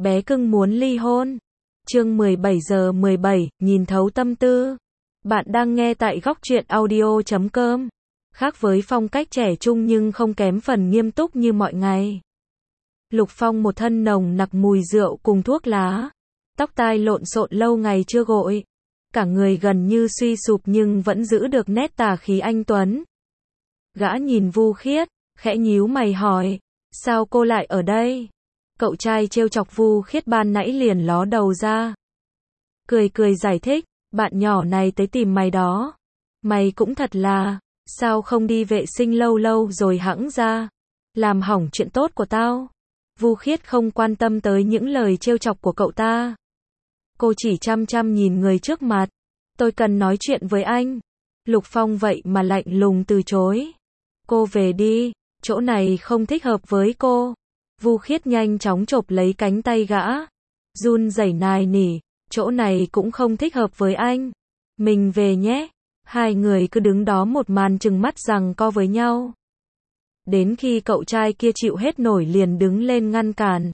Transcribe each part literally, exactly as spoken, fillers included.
bé cưng muốn ly hôn. Chương mười bảy giờ mười bảy, nhìn thấu tâm tư. Bạn đang nghe tại góc truyện audio chấm com. Khác với phong cách trẻ trung nhưng không kém phần nghiêm túc như mọi ngày. Lục Phong một thân nồng nặc mùi rượu cùng thuốc lá. Tóc tai lộn xộn lâu ngày chưa gội. Cả người gần như suy sụp nhưng vẫn giữ được nét tà khí anh tuấn. Gã nhìn Vu Khiết, khẽ nhíu mày hỏi, sao cô lại ở đây? Cậu trai trêu chọc Vu Khiết ban nãy liền ló đầu ra. Cười cười giải thích, bạn nhỏ này tới tìm mày đó. Mày cũng thật là, sao không đi vệ sinh lâu lâu rồi hẵng ra, làm hỏng chuyện tốt của tao. Vu Khiết không quan tâm tới những lời trêu chọc của cậu ta. Cô chỉ chăm chăm nhìn người trước mặt. Tôi cần nói chuyện với anh. Lục Phong vậy mà lạnh lùng từ chối. Cô về đi, chỗ này không thích hợp với cô. Vu Khiết nhanh chóng chộp lấy cánh tay gã. Run rẩy nài nỉ, chỗ này cũng không thích hợp với anh. Mình về nhé. Hai người cứ đứng đó một màn trừng mắt giằng co với nhau. Đến khi cậu trai kia chịu hết nổi liền đứng lên ngăn cản.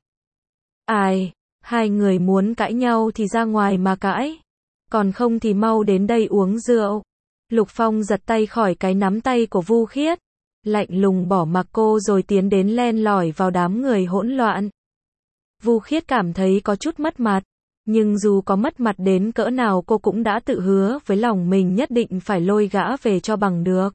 Ai, hai người muốn cãi nhau thì ra ngoài mà cãi. Còn không thì mau đến đây uống rượu. Lục Phong giật tay khỏi cái nắm tay của Vu Khiết. Lạnh lùng bỏ mặc cô rồi tiến đến len lỏi vào đám người hỗn loạn. Vu Khiết cảm thấy có chút mất mặt. Nhưng dù có mất mặt đến cỡ nào cô cũng đã tự hứa với lòng mình nhất định phải lôi gã về cho bằng được.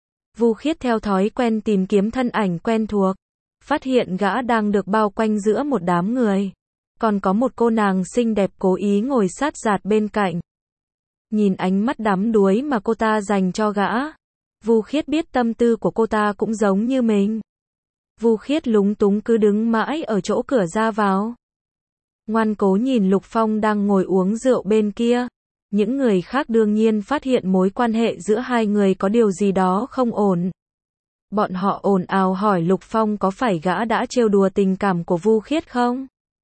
Vu Khiết theo thói quen tìm kiếm thân ảnh quen thuộc. Phát hiện gã đang được bao quanh giữa một đám người. Còn có một cô nàng xinh đẹp cố ý ngồi sát giạt bên cạnh. Nhìn ánh mắt đắm đuối mà cô ta dành cho gã. Vu Khiết biết tâm tư của cô ta cũng giống như mình. Vu Khiết lúng túng cứ đứng mãi ở chỗ cửa ra vào. Ngoan cố nhìn Lục Phong đang ngồi uống rượu bên kia. Những người khác đương nhiên phát hiện mối quan hệ giữa hai người có điều gì đó không ổn. Bọn họ ồn ào hỏi Lục Phong có phải gã đã trêu đùa tình cảm của Vu Khiết không?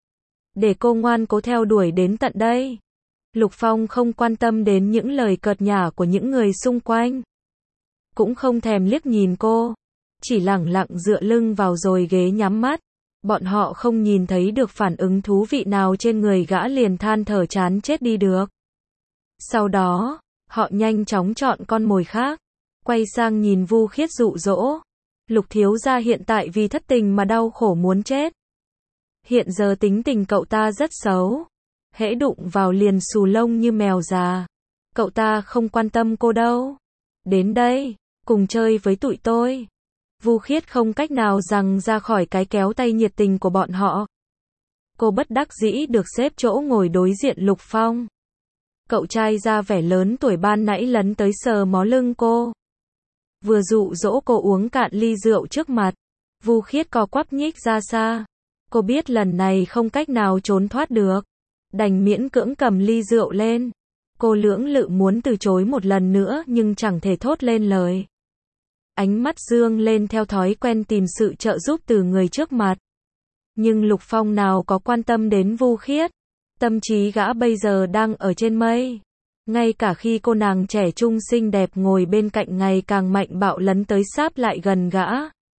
Để cô ngoan cố theo đuổi đến tận đây. Lục Phong không quan tâm đến những lời cợt nhả của những người xung quanh. Cũng không thèm liếc nhìn cô. Chỉ lẳng lặng dựa lưng vào rồi ghế nhắm mắt. Bọn họ không nhìn thấy được phản ứng thú vị nào trên người gã liền than thở chán chết đi được. Sau đó, họ nhanh chóng chọn con mồi khác. Quay sang nhìn Vu Khiết dụ dỗ. Lục thiếu gia hiện tại vì thất tình mà đau khổ muốn chết. Hiện giờ tính tình cậu ta rất xấu. Hễ đụng vào liền xù lông như mèo già. Cậu ta không quan tâm cô đâu. Đến đây, cùng chơi với tụi tôi. Vu Khiết không cách nào rằng ra khỏi cái kéo tay nhiệt tình của bọn họ. Cô bất đắc dĩ được xếp chỗ ngồi đối diện Lục Phong. Cậu trai ra vẻ lớn tuổi ban nãy lấn tới sờ mó lưng cô. Vừa dụ dỗ cô uống cạn ly rượu trước mặt. Vu Khiết co quắp nhích ra xa. Cô biết lần này không cách nào trốn thoát được. Đành miễn cưỡng cầm ly rượu lên. Cô lưỡng lự muốn từ chối một lần nữa nhưng chẳng thể thốt lên lời. Ánh mắt dương lên theo thói quen tìm sự trợ giúp từ người trước mặt. Nhưng Lục Phong nào có quan tâm đến Vu Khiết. Tâm trí gã bây giờ đang ở trên mây. Ngay cả khi cô nàng trẻ trung xinh đẹp ngồi bên cạnh ngày càng mạnh bạo lấn tới sáp lại gần gã.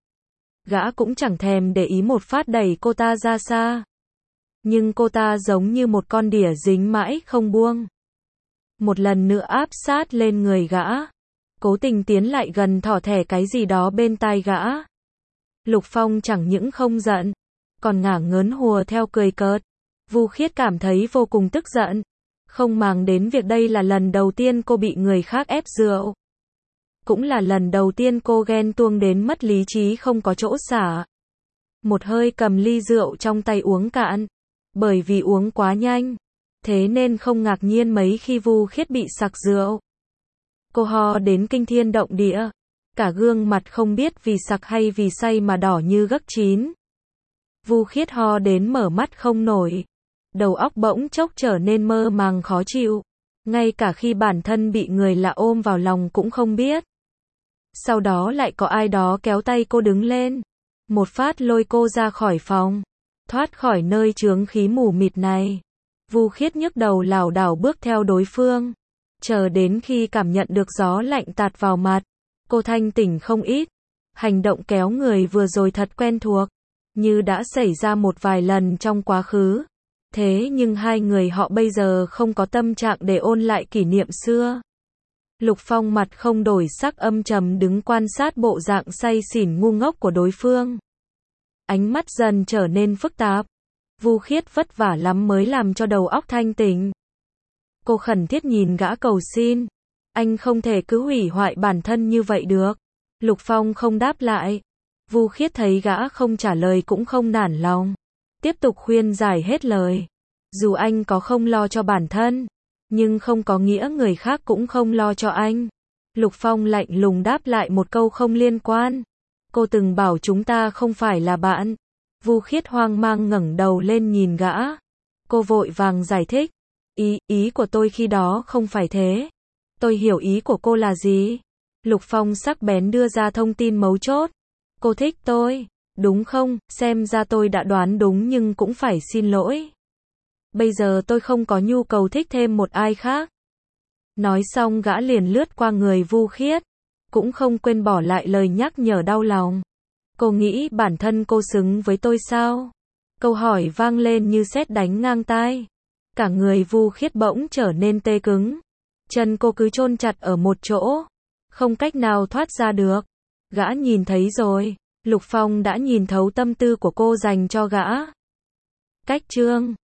Gã cũng chẳng thèm để ý một phát đẩy cô ta ra xa. Nhưng cô ta giống như một con đỉa dính mãi không buông. Một lần nữa áp sát lên người gã. Cố tình tiến lại gần thỏ thẻ cái gì đó bên tai gã. Lục Phong chẳng những không giận, còn ngả ngớn hùa theo cười cợt. Vu Khiết cảm thấy vô cùng tức giận. Không màng đến việc đây là lần đầu tiên cô bị người khác ép rượu. Cũng là lần đầu tiên cô ghen tuông đến mất lý trí không có chỗ xả. Một hơi cầm ly rượu trong tay uống cạn. Bởi vì uống quá nhanh. Thế nên không ngạc nhiên mấy khi Vu Khiết bị sặc rượu. Cô ho đến kinh thiên động địa. Cả gương mặt không biết vì sặc hay vì say mà đỏ như gấc chín. Vu Khiết ho đến mở mắt không nổi. Đầu óc bỗng chốc trở nên mơ màng khó chịu. Ngay cả khi bản thân bị người lạ ôm vào lòng cũng không biết. Sau đó lại có ai đó kéo tay cô đứng lên. Một phát lôi cô ra khỏi phòng. Thoát khỏi nơi chướng khí mù mịt này. Vu Khiết nhức đầu lảo đảo bước theo đối phương. Chờ đến khi cảm nhận được gió lạnh tạt vào mặt. Cô thanh tỉnh không ít. Hành động kéo người vừa rồi thật quen thuộc. Như đã xảy ra một vài lần trong quá khứ. Thế nhưng hai người họ bây giờ không có tâm trạng để ôn lại kỷ niệm xưa. Lục Phong mặt không đổi sắc âm trầm đứng quan sát bộ dạng say xỉn ngu ngốc của đối phương. Ánh mắt dần trở nên phức tạp. Vu Khiết vất vả lắm mới làm cho đầu óc thanh tỉnh. Cô khẩn thiết nhìn gã cầu xin. Anh không thể cứ hủy hoại bản thân như vậy được. Lục Phong không đáp lại. Vu Khiết thấy gã không trả lời cũng không nản lòng. Tiếp tục khuyên giải hết lời. Dù anh có không lo cho bản thân, nhưng không có nghĩa người khác cũng không lo cho anh. Lục Phong lạnh lùng đáp lại một câu không liên quan. Cô từng bảo chúng ta không phải là bạn. Vu Khiết hoang mang ngẩng đầu lên nhìn gã. Cô vội vàng giải thích. Ý, ý của tôi khi đó không phải thế. Tôi hiểu ý của cô là gì. Lục Phong sắc bén đưa ra thông tin mấu chốt. Cô thích tôi, đúng không? Xem ra tôi đã đoán đúng nhưng cũng phải xin lỗi. Bây giờ tôi không có nhu cầu thích thêm một ai khác. Nói xong gã liền lướt qua người Vu Khiết. Cũng không quên bỏ lại lời nhắc nhở đau lòng. Cô nghĩ bản thân cô xứng với tôi sao? Câu hỏi vang lên như sét đánh ngang tai. Cả người Vu Khiết bỗng trở nên tê cứng. Chân cô cứ chôn chặt ở một chỗ. Không cách nào thoát ra được. Gã nhìn thấy rồi. Lục Phong đã nhìn thấu tâm tư của cô dành cho gã. Cách chương